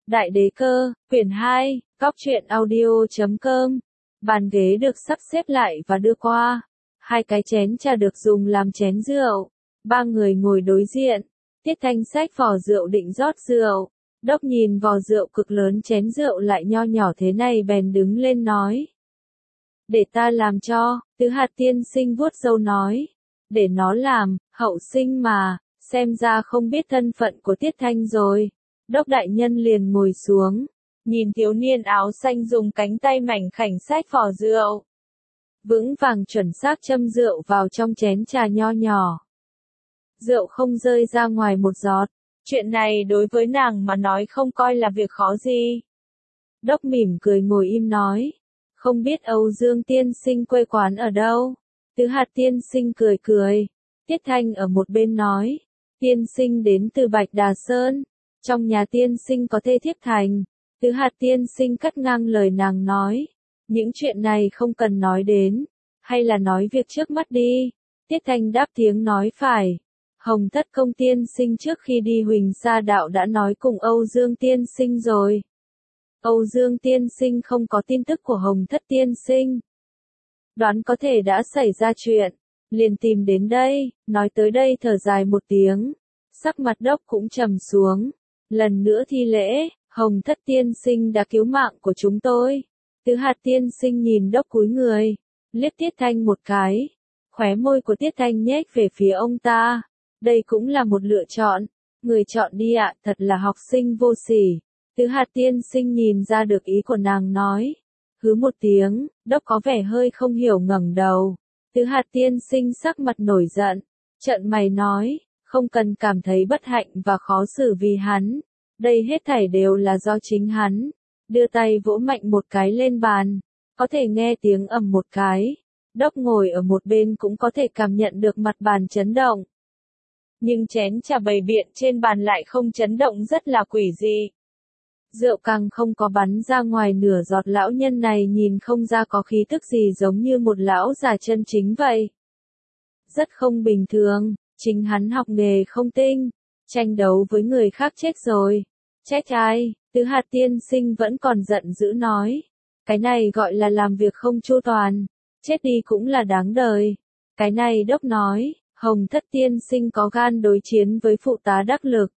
Đại đế cơ, quyển 2, góc truyện audio.com. Bàn ghế được sắp xếp lại và đưa qua. 2 cái chén trà được dùng làm chén rượu. 3 người ngồi đối diện. Tiết Thanh xách vò rượu định rót rượu. Đốc nhìn vò rượu cực lớn chén rượu lại nho nhỏ thế này bèn đứng lên nói. Để ta làm cho, Tứ Hạt tiên sinh vuốt râu nói. Để nó làm, hậu sinh mà, xem ra không biết thân phận của Tiết Thanh rồi. Đốc đại nhân liền ngồi xuống, nhìn thiếu niên áo xanh dùng cánh tay mảnh khảnh xách vò rượu. Vững vàng chuẩn xác châm rượu vào trong chén trà nho nhỏ. Rượu không rơi ra ngoài một giọt. Chuyện này đối với nàng mà nói không coi là việc khó gì. Đốc mỉm cười ngồi im nói. Không biết Âu Dương tiên sinh quê quán ở đâu? Tứ Hạt tiên sinh cười cười. Tiết Thanh ở một bên nói. Tiên sinh đến từ Bạch Đà Sơn. Trong nhà tiên sinh có thê thiếp thành. Tứ Hạt tiên sinh cắt ngang lời nàng nói. Những chuyện này không cần nói đến. Hay là nói việc trước mắt đi. Tiết Thanh đáp tiếng nói phải. Hồng Thất Công tiên sinh trước khi đi Huỳnh Sa Đạo đã nói cùng Âu Dương tiên sinh rồi. Âu Dương tiên sinh không có tin tức của Hồng Thất tiên sinh. Đoán có thể đã xảy ra chuyện. Liền tìm đến đây, nói tới đây thở dài một tiếng. Sắc mặt Đốc cũng trầm xuống. Lần nữa thi lễ, Hồng Thất tiên sinh đã cứu mạng của chúng tôi. Tứ Hạt tiên sinh nhìn Đốc cúi người, liếc Tiết Thanh một cái. Khóe môi của Tiết Thanh nhếch về phía ông ta. Đây cũng là một lựa chọn. Người chọn đi ạ, thật là học sinh vô sỉ. Tứ Hạt tiên sinh nhìn ra được ý của nàng nói. Hứ một tiếng, Đốc có vẻ hơi không hiểu ngẩng đầu. Tứ Hạt tiên sinh sắc mặt nổi giận. Trợn mày nói, không cần cảm thấy bất hạnh và khó xử vì hắn. Đây hết thảy đều là do chính hắn. Đưa tay vỗ mạnh một cái lên bàn. Có thể nghe tiếng ầm một cái. Đốc ngồi ở một bên cũng có thể cảm nhận được mặt bàn chấn động. Nhưng chén trà bày biện trên bàn lại không chấn động, rất là quỷ dị. Rượu càng không có bắn ra ngoài nửa giọt. Lão nhân này nhìn không ra có khí tức gì, giống như một lão già chân chính vậy. Rất không bình thường, chính hắn học nghề không tinh, tranh đấu với người khác chết rồi. Trách ai? Tứ Hạt tiên sinh vẫn còn giận dữ nói. Cái này gọi là làm việc không chu toàn, chết đi cũng là đáng đời. Cái này Đốc nói, Hồng Thất tiên sinh có gan đối chiến với phụ tá đắc lực.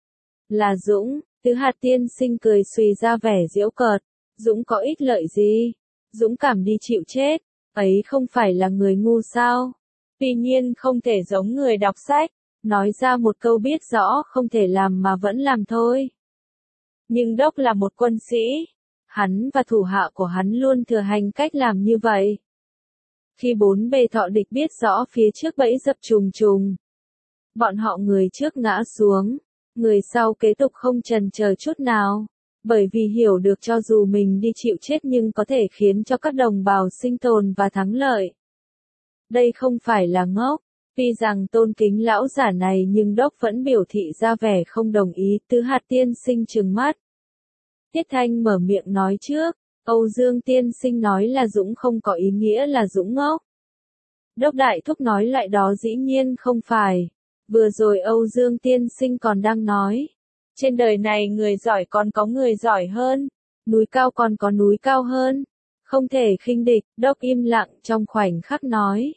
Là Dũng. Tứ Hạt tiên sinh cười xùy ra vẻ giễu cợt. Dũng có ích lợi gì? Dũng cảm đi chịu chết. Ấy không phải là người ngu sao? Tuy nhiên không thể giống người đọc sách. Nói ra một câu biết rõ không thể làm mà vẫn làm thôi. Nhưng Đốc là một quân sĩ. Hắn và thủ hạ của hắn luôn thừa hành cách làm như vậy. Khi bốn bề thọ địch biết rõ phía trước bẫy dập trùng trùng. Bọn họ người trước ngã xuống. Người sau kế tục không chần chờ chút nào, bởi vì hiểu được cho dù mình đi chịu chết nhưng có thể khiến cho các đồng bào sinh tồn và thắng lợi. Đây không phải là ngốc, tuy rằng tôn kính lão giả này nhưng Đốc vẫn biểu thị ra vẻ không đồng ý. Tứ Hạt tiên sinh trừng mắt. Tiết Thanh mở miệng nói trước, Âu Dương tiên sinh nói là Dũng không có ý nghĩa là Dũng ngốc. Đốc đại thúc nói lại đó dĩ nhiên không phải. Vừa rồi Âu Dương tiên sinh còn đang nói. Trên đời này người giỏi còn có người giỏi hơn. Núi cao còn có núi cao hơn. Không thể khinh địch. Đốc im lặng trong khoảnh khắc nói.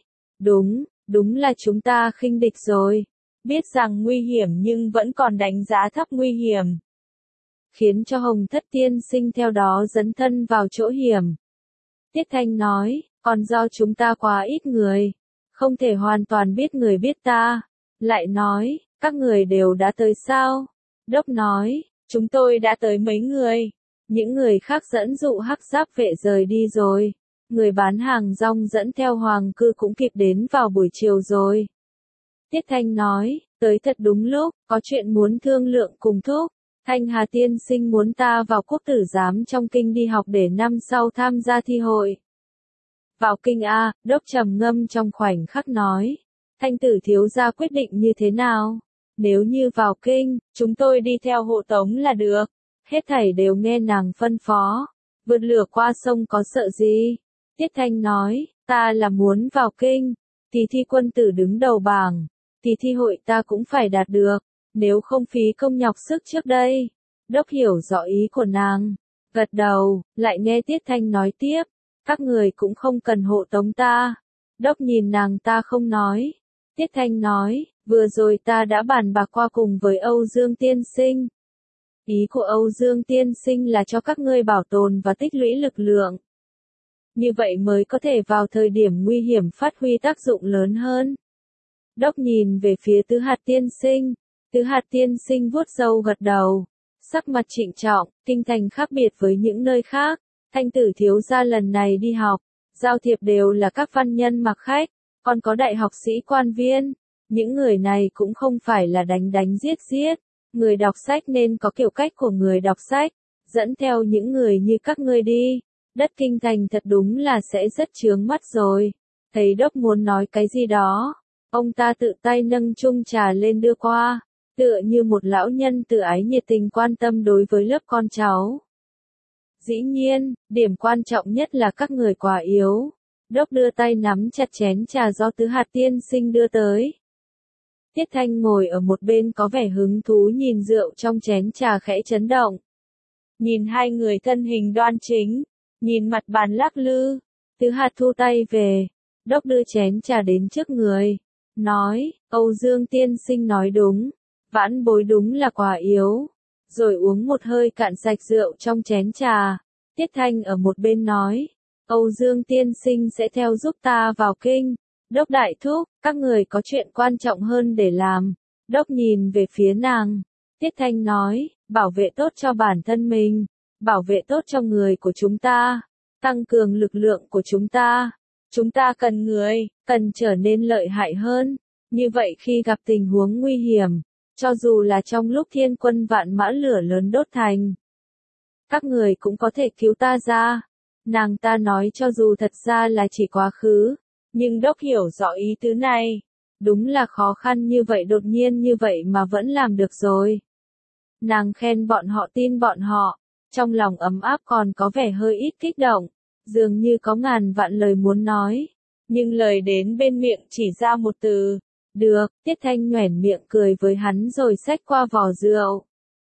Đúng là chúng ta khinh địch rồi. Biết rằng nguy hiểm nhưng vẫn còn đánh giá thấp nguy hiểm. Khiến cho Hồng Thất tiên sinh theo đó dấn thân vào chỗ hiểm. Tiết Thanh nói, còn do chúng ta quá ít người. Không thể hoàn toàn biết người biết ta. Lại nói, các người đều đã tới sao? Đốc nói, chúng tôi đã tới mấy người. Những người khác dẫn dụ hắc giáp vệ rời đi rồi. Người bán hàng rong dẫn theo hoàng cư cũng kịp đến vào buổi chiều rồi. Tiết Thanh nói, tới thật đúng lúc, có chuyện muốn thương lượng cùng thúc. Thanh Hà tiên sinh muốn ta vào quốc tử giám trong kinh đi học để năm sau tham gia thi hội. Vào kinh a, Đốc trầm ngâm trong khoảnh khắc nói. Thanh tử thiếu gia quyết định như thế nào? Nếu như vào kinh, chúng tôi đi theo hộ tống là được. Hết thảy đều nghe nàng phân phó. Vượt lửa qua sông có sợ gì? Tiết Thanh nói, ta là muốn vào kinh. Thì thi quân tử đứng đầu bảng. Thì thi hội ta cũng phải đạt được. Nếu không phí công nhọc sức trước đây. Đốc hiểu rõ ý của nàng. Gật đầu, lại nghe Tiết Thanh nói tiếp. Các người cũng không cần hộ tống ta. Đốc nhìn nàng ta không nói. Tiết Thanh nói, vừa rồi ta đã bàn bạc qua cùng với Âu Dương tiên sinh. Ý của Âu Dương tiên sinh là cho các ngươi bảo tồn và tích lũy lực lượng. Như vậy mới có thể vào thời điểm nguy hiểm phát huy tác dụng lớn hơn. Đốc nhìn về phía Tứ Hạt tiên sinh. Tứ Hạt tiên sinh vuốt râu gật đầu. Sắc mặt trịnh trọng, kinh thành khác biệt với những nơi khác. Thanh tử thiếu gia lần này đi học, giao thiệp đều là các văn nhân mặc khách, còn có đại học sĩ quan viên. Những người này cũng không phải là đánh đánh giết giết. Người đọc sách nên có kiểu cách của người đọc sách, dẫn theo những người như các ngươi đi. Đất kinh thành thật đúng là sẽ rất chướng mắt rồi. Thấy Đốc muốn nói cái gì đó, ông ta tự tay nâng chung trà lên đưa qua, tựa như một lão nhân từ ái nhiệt tình quan tâm đối với lớp con cháu. Dĩ nhiên, điểm quan trọng nhất là các người quá yếu. Đốc đưa tay nắm chặt chén trà do Tứ Hạt tiên sinh đưa tới. Tiết Thanh ngồi ở một bên có vẻ hứng thú nhìn rượu trong chén trà khẽ chấn động. Nhìn hai người thân hình đoan chính, nhìn mặt bàn lắc lư, Tứ Hạt thu tay về. Đốc đưa chén trà đến trước người, nói, Âu Dương tiên sinh nói đúng, vãn bối đúng là quá yếu. Rồi uống một hơi cạn sạch rượu trong chén trà. Tiết Thanh ở một bên nói, Âu Dương tiên sinh sẽ theo giúp ta vào kinh. Đốc đại thúc, các người có chuyện quan trọng hơn để làm. Đốc nhìn về phía nàng. Tiết Thanh nói, bảo vệ tốt cho bản thân mình, bảo vệ tốt cho người của chúng ta, tăng cường lực lượng của chúng ta. Chúng ta cần người, cần trở nên lợi hại hơn. Như vậy khi gặp tình huống nguy hiểm, cho dù là trong lúc thiên quân vạn mã lửa lớn đốt thành, các người cũng có thể cứu ta ra. Nàng ta nói cho dù thật ra là chỉ quá khứ, nhưng Đốc hiểu rõ ý tứ này. Đúng là khó khăn như vậy đột nhiên như vậy mà vẫn làm được rồi. Nàng khen bọn họ tin bọn họ, trong lòng ấm áp còn có vẻ hơi ít kích động, dường như có ngàn vạn lời muốn nói. Nhưng lời đến bên miệng chỉ ra một từ, được. Tiết Thanh nhoẻn miệng cười với hắn rồi xách qua vò rượu.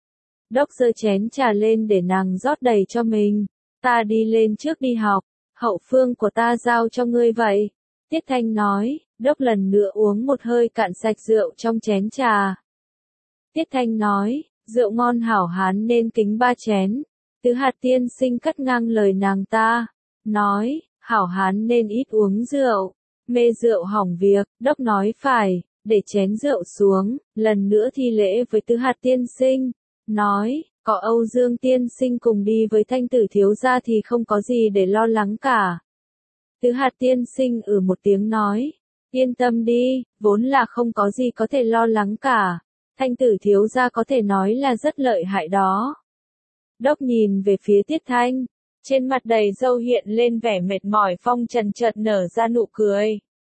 Đốc giơ chén trà lên để nàng rót đầy cho mình. Ta đi lên trước đi học, hậu phương của ta giao cho ngươi vậy. Tiết Thanh nói. Đốc lần nữa uống một hơi cạn sạch rượu trong chén trà. Tiết Thanh nói, rượu ngon hảo hán nên kính 3 chén. Tứ Hạt tiên sinh cắt ngang lời nàng ta, nói, hảo hán nên ít uống rượu, mê rượu hỏng việc. Đốc nói phải, để chén rượu xuống, lần nữa thi lễ với Tứ Hạt tiên sinh, nói, có Âu Dương tiên sinh cùng đi với Thanh tử thiếu gia thì không có gì để lo lắng cả. Tứ Hạt tiên sinh một tiếng nói, yên tâm đi, vốn là không có gì có thể lo lắng cả. Thanh tử thiếu gia có thể nói là rất lợi hại đó. Đốc nhìn về phía Tiết Thanh, trên mặt đầy râu hiện lên vẻ mệt mỏi, phong trần chợt nở ra nụ cười.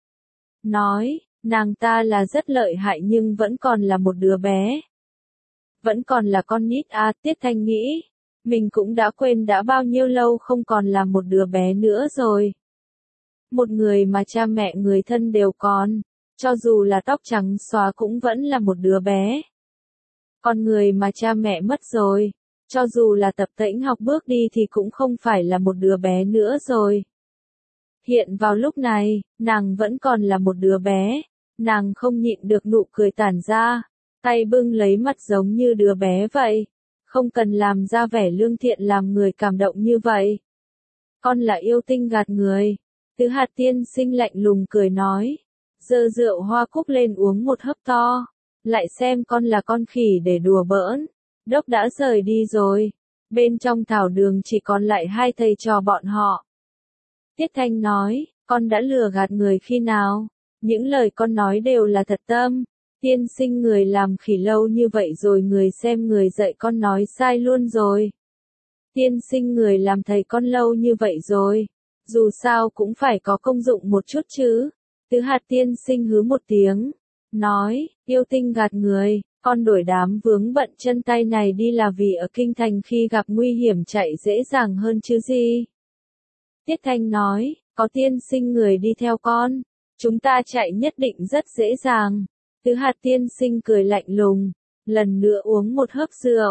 Nói, nàng ta là rất lợi hại nhưng vẫn còn là một đứa bé. Vẫn còn là con nít à. Tiết Thanh nghĩ, mình cũng đã quên đã bao nhiêu lâu không còn là một đứa bé nữa rồi. Một người mà cha mẹ người thân đều còn, cho dù là tóc trắng xóa cũng vẫn là một đứa bé. Còn người mà cha mẹ mất rồi, cho dù là tập tễnh học bước đi thì cũng không phải là một đứa bé nữa rồi. Hiện vào lúc này, nàng vẫn còn là một đứa bé, nàng không nhịn được nụ cười tản ra, tay bưng lấy mặt giống như đứa bé vậy, không cần làm ra vẻ lương thiện làm người cảm động như vậy. Con là yêu tinh gạt người. Tứ Hạt tiên sinh lạnh lùng cười nói, giơ rượu hoa cúc lên uống một hớp to, lại xem con là con khỉ để đùa bỡn. Đốc đã rời đi rồi, bên trong thảo đường chỉ còn lại 2 thầy trò bọn họ. Tiết Thanh nói, con đã lừa gạt người khi nào? Những lời con nói đều là thật tâm. Tiên sinh người làm khỉ lâu như vậy rồi người xem người dạy con nói sai luôn rồi. Tiên sinh người làm thầy con lâu như vậy rồi, dù sao cũng phải có công dụng một chút chứ. Tứ Hạt tiên sinh hứ một tiếng, nói, yêu tinh gạt người, con đổi đám vướng bận chân tay này đi là vì ở kinh thành khi gặp nguy hiểm chạy dễ dàng hơn chứ gì. Tiết Thanh nói, có tiên sinh người đi theo con, chúng ta chạy nhất định rất dễ dàng. Tứ Hạt tiên sinh cười lạnh lùng, lần nữa uống một hớp rượu,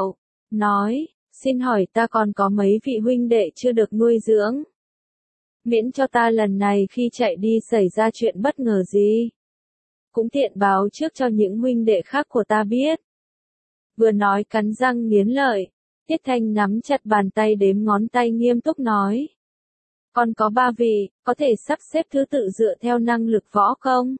nói, xin hỏi ta còn có mấy vị huynh đệ chưa được nuôi dưỡng. Miễn cho ta lần này khi chạy đi xảy ra chuyện bất ngờ gì. Cũng tiện báo trước cho những huynh đệ khác của ta biết. Vừa nói cắn răng nghiến lợi, Tiết Thanh nắm chặt bàn tay đếm ngón tay nghiêm túc nói. Còn có 3 vị, có thể sắp xếp thứ tự dựa theo năng lực võ công.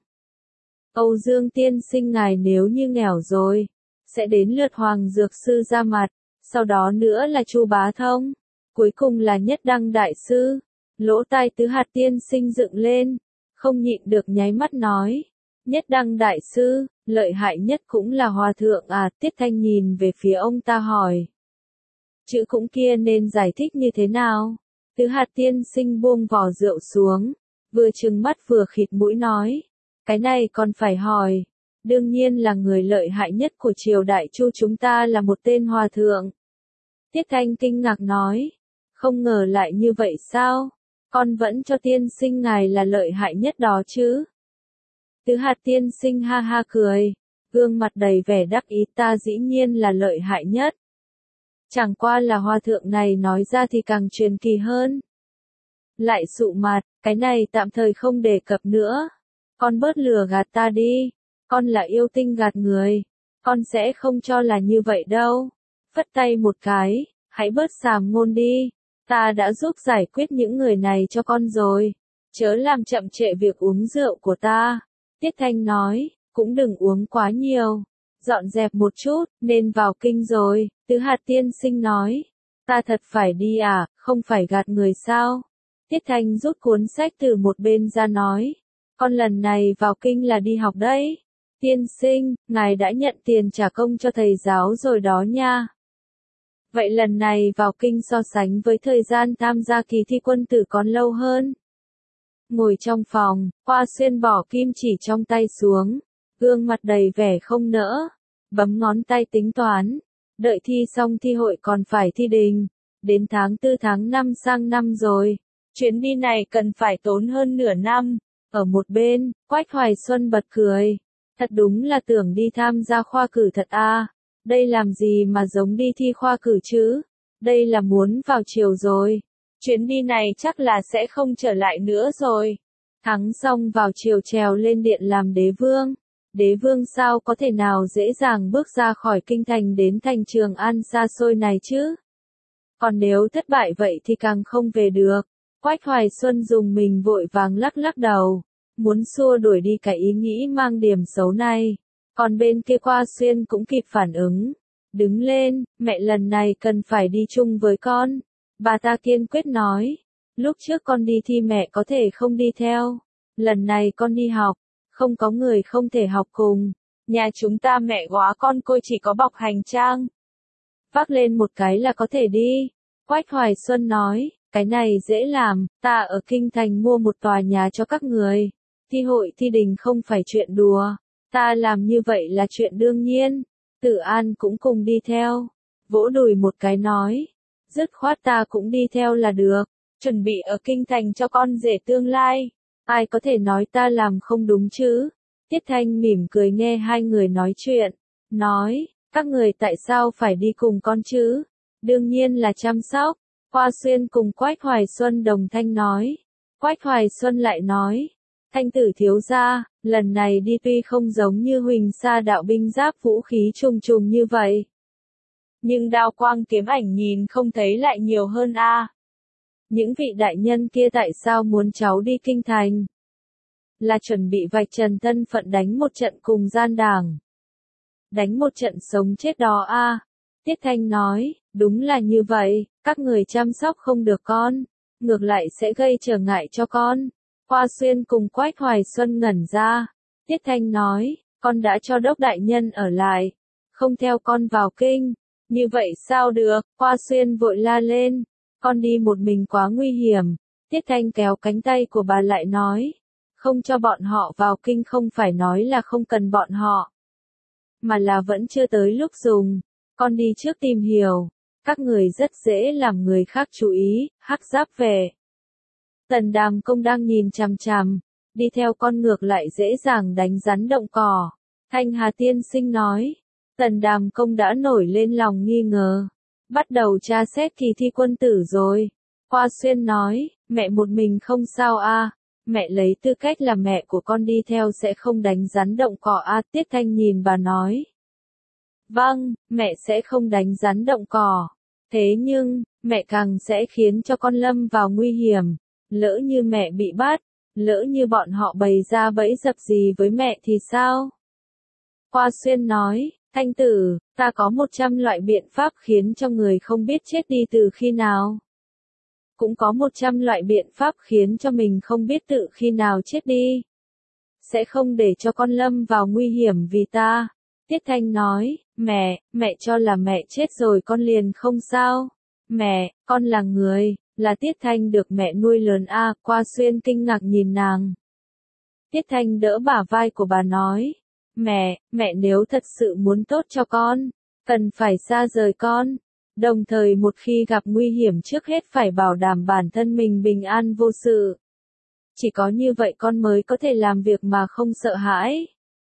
Âu Dương tiên sinh ngài nếu như nghèo rồi, sẽ đến lượt Hoàng Dược Sư ra mặt, sau đó nữa là Chu Bá Thông, cuối cùng là Nhất Đăng Đại Sư. Lỗ tai Tứ Hạt tiên sinh dựng lên, không nhịn được nháy mắt nói. Nhất Đăng Đại Sư, lợi hại nhất cũng là Hòa Thượng à, Tiết Thanh nhìn về phía ông ta hỏi. Chữ cũng kia nên giải thích như thế nào? Tứ Hạt tiên sinh buông vò rượu xuống, vừa trừng mắt vừa khịt mũi nói. Cái này còn phải hỏi. Đương nhiên là người lợi hại nhất của triều đại Chu chúng ta là một tên Hòa Thượng. Tiết Thanh kinh ngạc nói. Không ngờ lại như vậy sao? Con vẫn cho tiên sinh ngài là lợi hại nhất đó chứ? Tứ Hạt tiên sinh ha ha cười, gương mặt đầy vẻ đắc ý, ta dĩ nhiên là lợi hại nhất. Chẳng qua là Hòa Thượng này nói ra thì càng truyền kỳ hơn. Lại sụ mặt, cái này tạm thời không đề cập nữa. Con bớt lừa gạt ta đi, con là yêu tinh gạt người, con sẽ không cho là như vậy đâu. Phất tay một cái, hãy bớt sàm ngôn đi, ta đã giúp giải quyết những người này cho con rồi, chớ làm chậm trễ việc uống rượu của ta. Tiết Thanh nói, cũng đừng uống quá nhiều, dọn dẹp một chút, nên vào kinh rồi. Tứ Hạt tiên sinh nói, ta thật phải đi à, không phải gạt người sao? Tiết Thanh rút cuốn sách từ một bên ra nói, con lần này vào kinh là đi học đấy. Tiên sinh, ngài đã nhận tiền trả công cho thầy giáo rồi đó nha. Vậy lần này vào kinh so sánh với thời gian tham gia kỳ thi quân tử còn lâu hơn. Ngồi trong phòng, Hoa Xuyên bỏ kim chỉ trong tay xuống, gương mặt đầy vẻ không nỡ, bấm ngón tay tính toán. Đợi thi xong thi hội còn phải thi đình, đến tháng 4 tháng 5 sang năm rồi. Chuyến đi này cần phải tốn hơn nửa năm. Ở một bên, Quách Hoài Xuân bật cười. Thật đúng là tưởng đi tham gia khoa cử thật à. Đây làm gì mà giống đi thi khoa cử chứ? Đây là muốn vào triều rồi. Chuyến đi này chắc là sẽ không trở lại nữa rồi. Thắng xong vào triều trèo lên điện làm đế vương. Đế vương sao có thể nào dễ dàng bước ra khỏi kinh thành đến thành Trường An xa xôi này chứ? Còn nếu thất bại vậy thì càng không về được. Quách Hoài Xuân dùng mình vội vàng lắc lắc đầu, muốn xua đuổi đi cái ý nghĩ mang điểm xấu này. Còn bên kia Hoa Xuyên cũng kịp phản ứng. Đứng lên, mẹ lần này cần phải đi chung với con. Bà ta kiên quyết nói. Lúc trước con đi thi mẹ có thể không đi theo. Lần này con đi học, không có người không thể học cùng. Nhà chúng ta mẹ góa con côi chỉ có bọc hành trang. Vác lên một cái là có thể đi. Quách Hoài Xuân nói. Cái này dễ làm, ta ở kinh thành mua một tòa nhà cho các người. Thi hội thi đình không phải chuyện đùa. Ta làm như vậy là chuyện đương nhiên. Tử An cũng cùng đi theo. Vỗ đùi một cái nói. Dứt khoát ta cũng đi theo là được. Chuẩn bị ở kinh thành cho con rể tương lai. Ai có thể nói ta làm không đúng chứ? Tiết Thanh mỉm cười nghe hai người nói chuyện. Nói, các người tại sao phải đi cùng con chứ? Đương nhiên là chăm sóc. Hoa Xuyên cùng Quách Hoài Xuân đồng thanh nói. Quách Hoài Xuân lại nói. Thanh tử thiếu gia, lần này đi tuy không giống như Huỳnh Sa đạo binh giáp vũ khí trùng trùng như vậy. Nhưng đao quang kiếm ảnh nhìn không thấy lại nhiều hơn a. Những vị đại nhân kia tại sao muốn cháu đi kinh thành? Là chuẩn bị vạch trần thân phận đánh một trận cùng gian đảng. Đánh một trận sống chết đó a. Tiết Thanh nói, đúng là như vậy, các người chăm sóc không được con, ngược lại sẽ gây trở ngại cho con. Hoa Xuyên cùng Quách Hoài Xuân ngẩn ra. Tiết Thanh nói, con đã cho đốc đại nhân ở lại, không theo con vào kinh. Như vậy sao được? Hoa Xuyên vội la lên, con đi một mình quá nguy hiểm. Tiết Thanh kéo cánh tay của bà lại nói, không cho bọn họ vào kinh không phải nói là không cần bọn họ, mà là vẫn chưa tới lúc dùng. Con đi trước tìm hiểu, các người rất dễ làm người khác chú ý. Hắc Giáp về. Tần Đàm Công đang nhìn chằm chằm, đi theo con ngược lại dễ dàng đánh rắn động cỏ. Thanh Hà tiên sinh nói, Tần Đàm Công đã nổi lên lòng nghi ngờ. bắt đầu tra xét kỳ thi quân tử rồi. Hoa Xuyên nói, mẹ một mình không sao à, mẹ lấy tư cách là mẹ của con đi theo sẽ không đánh rắn động cỏ à, Tiết Thanh nhìn bà nói. Vâng, mẹ sẽ không đánh rắn động cỏ. Thế nhưng, mẹ càng sẽ khiến cho con lâm vào nguy hiểm. Lỡ như mẹ bị bắt, lỡ như bọn họ bày ra bẫy dập gì với mẹ thì sao? Hoa Xuyên nói, Thanh tử, ta có 100 loại biện pháp khiến cho người không biết chết đi từ khi nào. Cũng có 100 loại biện pháp khiến cho mình không biết tự khi nào chết đi. Sẽ không để cho con lâm vào nguy hiểm vì ta. Tiết Thanh nói, mẹ cho là mẹ chết rồi con liền không sao. Mẹ, con là người, là Tiết Thanh được mẹ nuôi lớn à, Hoa Xuyên kinh ngạc nhìn nàng. Tiết Thanh đỡ bả vai của bà nói, mẹ nếu thật sự muốn tốt cho con, cần phải xa rời con. Đồng thời một khi gặp nguy hiểm trước hết phải bảo đảm bản thân mình bình an vô sự. Chỉ có như vậy con mới có thể làm việc mà không sợ hãi.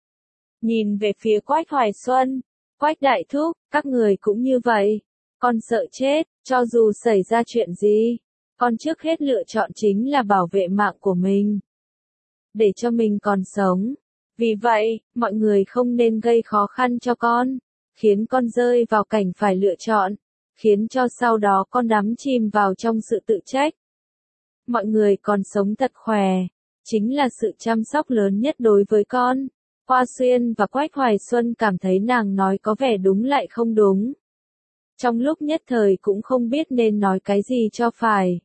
Nhìn về phía Quách Hoài Xuân, Quách đại thúc, các người cũng như vậy. Con sợ chết, cho dù xảy ra chuyện gì, con trước hết lựa chọn chính là bảo vệ mạng của mình. Để cho mình còn sống. Vì vậy, mọi người không nên gây khó khăn cho con, khiến con rơi vào cảnh phải lựa chọn, khiến cho sau đó con đắm chìm vào trong sự tự trách. Mọi người còn sống thật khỏe, chính là sự chăm sóc lớn nhất đối với con. Hoa Xuyên và Quách Hoài Xuân cảm thấy nàng nói có vẻ đúng lại không đúng. Trong lúc nhất thời cũng không biết nên nói cái gì cho phải.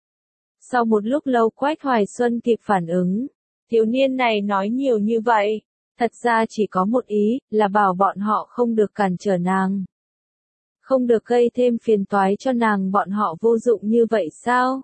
Sau một lúc lâu Quách Hoài Xuân kịp phản ứng. Thiếu niên này nói nhiều như vậy, thật ra chỉ có một ý, là bảo bọn họ không được cản trở nàng. Không được gây thêm phiền toái cho nàng, bọn họ vô dụng như vậy sao?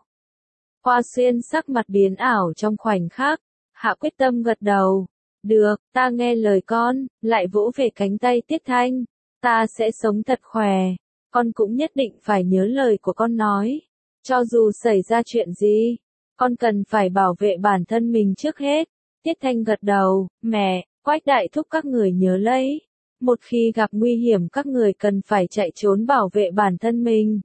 Hoa Xuyên sắc mặt biến ảo trong khoảnh khắc, hạ quyết tâm gật đầu. Được, ta nghe lời con, lại vỗ về cánh tay Tiết Thanh. Ta sẽ sống thật khỏe, con cũng nhất định phải nhớ lời của con nói. Cho dù xảy ra chuyện gì, con cần phải bảo vệ bản thân mình trước hết. Tiết Thanh gật đầu, mẹ, Quách đại thúc các người nhớ lấy. Một khi gặp nguy hiểm các người cần phải chạy trốn bảo vệ bản thân mình.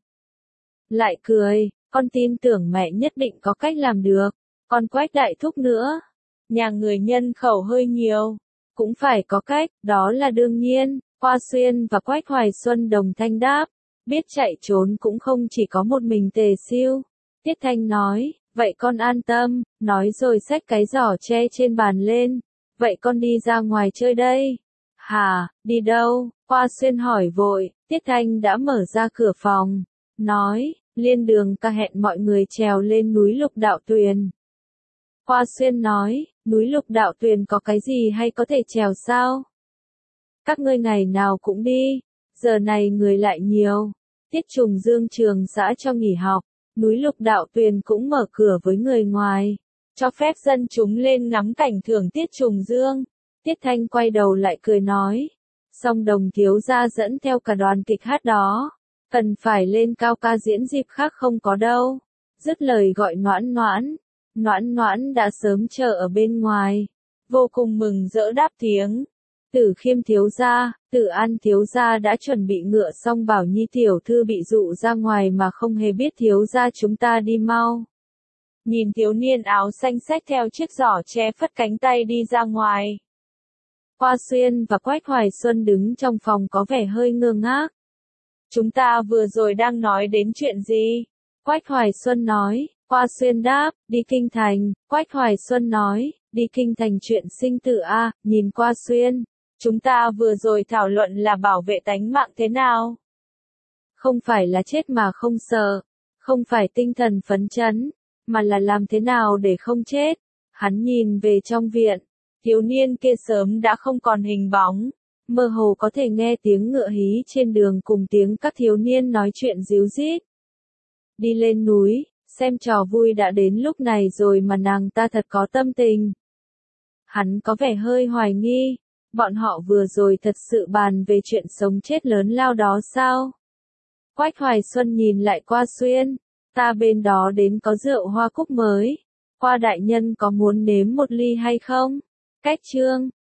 Lại cười, con tin tưởng mẹ nhất định có cách làm được. Còn Quách đại thúc nữa, nhà người nhân khẩu hơi nhiều, cũng phải có cách, đó là đương nhiên. Hoa Xuyên và Quách Hoài Xuân đồng thanh đáp, biết chạy trốn cũng không chỉ có một mình Tề Siêu. Tiết Thanh nói, vậy con an tâm, nói rồi xách cái giỏ tre trên bàn lên. Vậy con đi ra ngoài chơi đây. Hả, đi đâu? Hoa Xuyên hỏi vội. Tiết Thanh đã mở ra cửa phòng, nói, Liên Đường ca hẹn mọi người trèo lên núi Lục Đạo Tuyền. Hoa Xuyên nói, núi Lục Đạo Tuyền có cái gì hay có thể trèo sao? Các ngươi ngày nào cũng đi, giờ này người lại nhiều. Tiết Trùng Dương trường xã cho nghỉ học, núi Lục Đạo Tuyền cũng mở cửa với người ngoài, cho phép dân chúng lên ngắm cảnh thưởng Tiết Trùng Dương. Tiết Thanh quay đầu lại cười nói, Song Đồng thiếu gia dẫn theo cả đoàn kịch hát đó, cần phải lên cao ca diễn dịp khác không có đâu. Dứt lời gọi Noãn Noãn, Noãn Noãn đã sớm chờ ở bên ngoài, vô cùng mừng rỡ đáp tiếng. Tử Khiêm thiếu gia, Tử An thiếu gia đã chuẩn bị ngựa xong bảo Nhi tiểu thư bị dụ ra ngoài mà không hề biết thiếu gia chúng ta đi mau. Nhìn thiếu niên áo xanh xách theo chiếc giỏ che phất cánh tay đi ra ngoài. Hoa Xuyên và Quách Hoài Xuân đứng trong phòng có vẻ hơi ngơ ngác. Chúng ta vừa rồi đang nói đến chuyện gì? Quách Hoài Xuân nói. Hoa Xuyên đáp, đi kinh thành. Quách Hoài Xuân nói, đi kinh thành chuyện sinh tử a. Nhìn Hoa Xuyên, chúng ta vừa rồi thảo luận là bảo vệ tánh mạng thế nào? Không phải là chết mà không sợ, không phải tinh thần phấn chấn, mà là làm thế nào để không chết. Hắn nhìn về trong viện, thiếu niên kia sớm đã không còn hình bóng, mơ hồ có thể nghe tiếng ngựa hí trên đường cùng tiếng các thiếu niên nói chuyện ríu rít. Đi lên núi, xem trò vui đã đến lúc này rồi mà nàng ta thật có tâm tình. Hắn có vẻ hơi hoài nghi, bọn họ vừa rồi thật sự bàn về chuyện sống chết lớn lao đó sao? Quách Hoài Xuân nhìn lại Hoa Xuyên, ta bên đó đến có rượu hoa cúc mới, Hoa đại nhân có muốn nếm một ly hay không? Cách chương